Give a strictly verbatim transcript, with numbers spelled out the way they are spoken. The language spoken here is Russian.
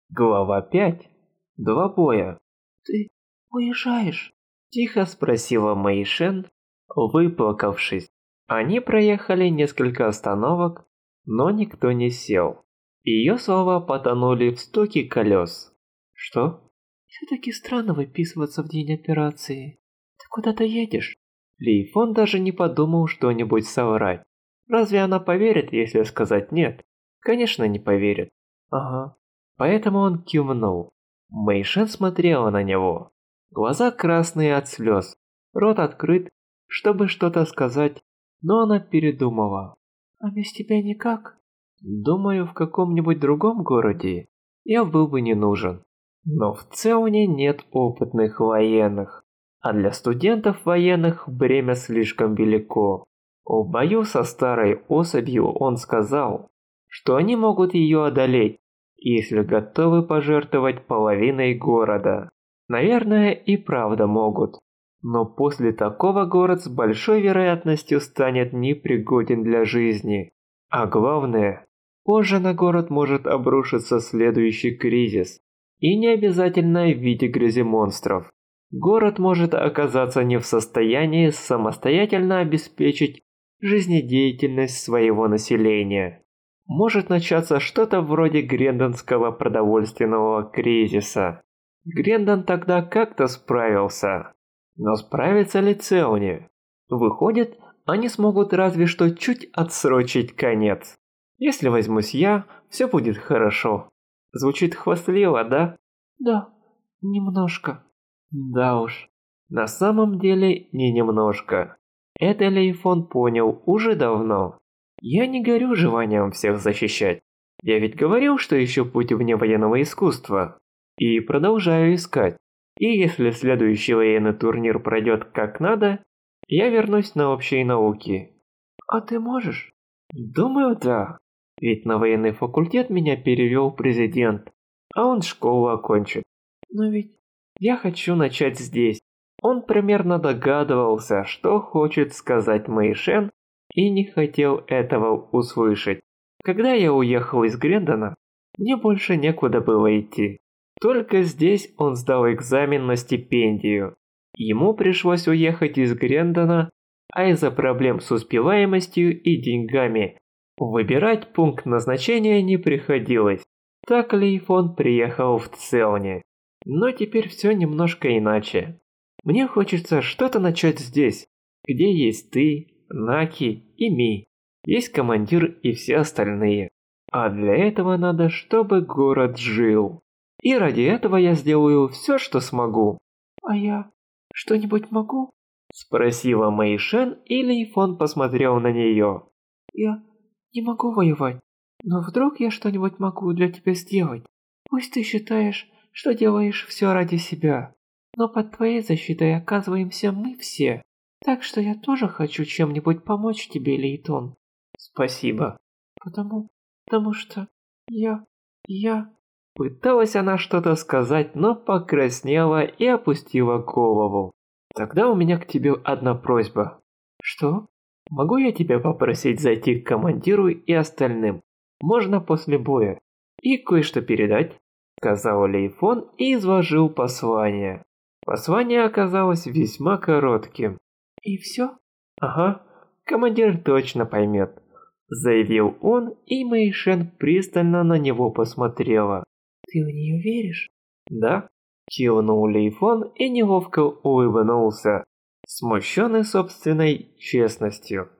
Глава пять. Два боя. «Ты уезжаешь?» – тихо спросила Мэйшен, выплакавшись. Они проехали несколько остановок, но никто не сел. Ее слова потонули в стуке колес. «Что?» «Все-таки странно выписываться в день операции. Ты куда-то едешь?» Ли Фон даже не подумал что-нибудь соврать. Разве она поверит, если сказать нет? Конечно, не поверит. Ага. Поэтому он кивнул. Мэйшен смотрела на него. Глаза красные от слез. Рот открыт, чтобы что-то сказать, но она передумала. «А без тебя никак?» Думаю, в каком-нибудь другом городе я был бы не нужен. Но в Целне нет опытных военных. А для студентов военных бремя слишком велико. В бою со старой особью он сказал, что они могут ее одолеть, если готовы пожертвовать половиной города. Наверное, и правда могут. Но после такого город с большой вероятностью станет непригоден для жизни. А главное, позже на город может обрушиться следующий кризис. И не обязательно в виде грязи монстров. Город может оказаться не в состоянии самостоятельно обеспечить жизнедеятельность своего населения. Может начаться что-то вроде Грендонского продовольственного кризиса. Грендон тогда как-то справился. Но справится ли Целни? Выходит, они смогут разве что чуть отсрочить конец. Если возьмусь я, все будет хорошо. Звучит хвастливо, да? «Да, немножко». Да уж. На самом деле не немножко. Это Ли Фон понял уже давно. Я не горю желанием всех защищать. Я ведь говорил, что ищу путь вне военного искусства. И продолжаю искать. И если следующий военный турнир пройдет как надо, я вернусь на общие науки. «А ты можешь?» Думаю, да. Ведь на военный факультет меня перевел президент, а он школу окончит. «Но ведь...» Я хочу начать здесь. Он примерно догадывался, что хочет сказать Мэйшен, и не хотел этого услышать. Когда я уехал из Грендона, мне больше некуда было идти. Только здесь он сдал экзамен на стипендию. Ему пришлось уехать из Грендона, а из-за проблем с успеваемостью и деньгами выбирать пункт назначения не приходилось. Так Ли Фон приехал в Целне. Но теперь все немножко иначе. Мне хочется что-то начать здесь, где есть ты, Наки и Ми. Есть командир и все остальные. А для этого надо, чтобы город жил. И ради этого я сделаю все, что смогу. «А я что-нибудь могу?» Спросила Мэйшен, и Ли Фон посмотрел на нее. «Я не могу воевать, но вдруг я что-нибудь могу для тебя сделать. Пусть ты считаешь, что делаешь все ради себя, но под твоей защитой оказываемся мы все. Так что я тоже хочу чем-нибудь помочь тебе, Лейтон». Спасибо. Потому... потому что я... я... Пыталась она что-то сказать, но покраснела и опустила голову. Тогда у меня к тебе одна просьба. Что? Могу я тебя попросить зайти к командиру и остальным? Можно после боя. И кое-что передать? Сказал Ли Фон и изложил послание. Послание оказалось весьма коротким. И все? Ага, командир точно поймет. Заявил он, и Мэйшен пристально на него посмотрела. Ты в нее веришь? Да, кивнул Ли Фон и неловко улыбнулся, смущенный собственной честностью.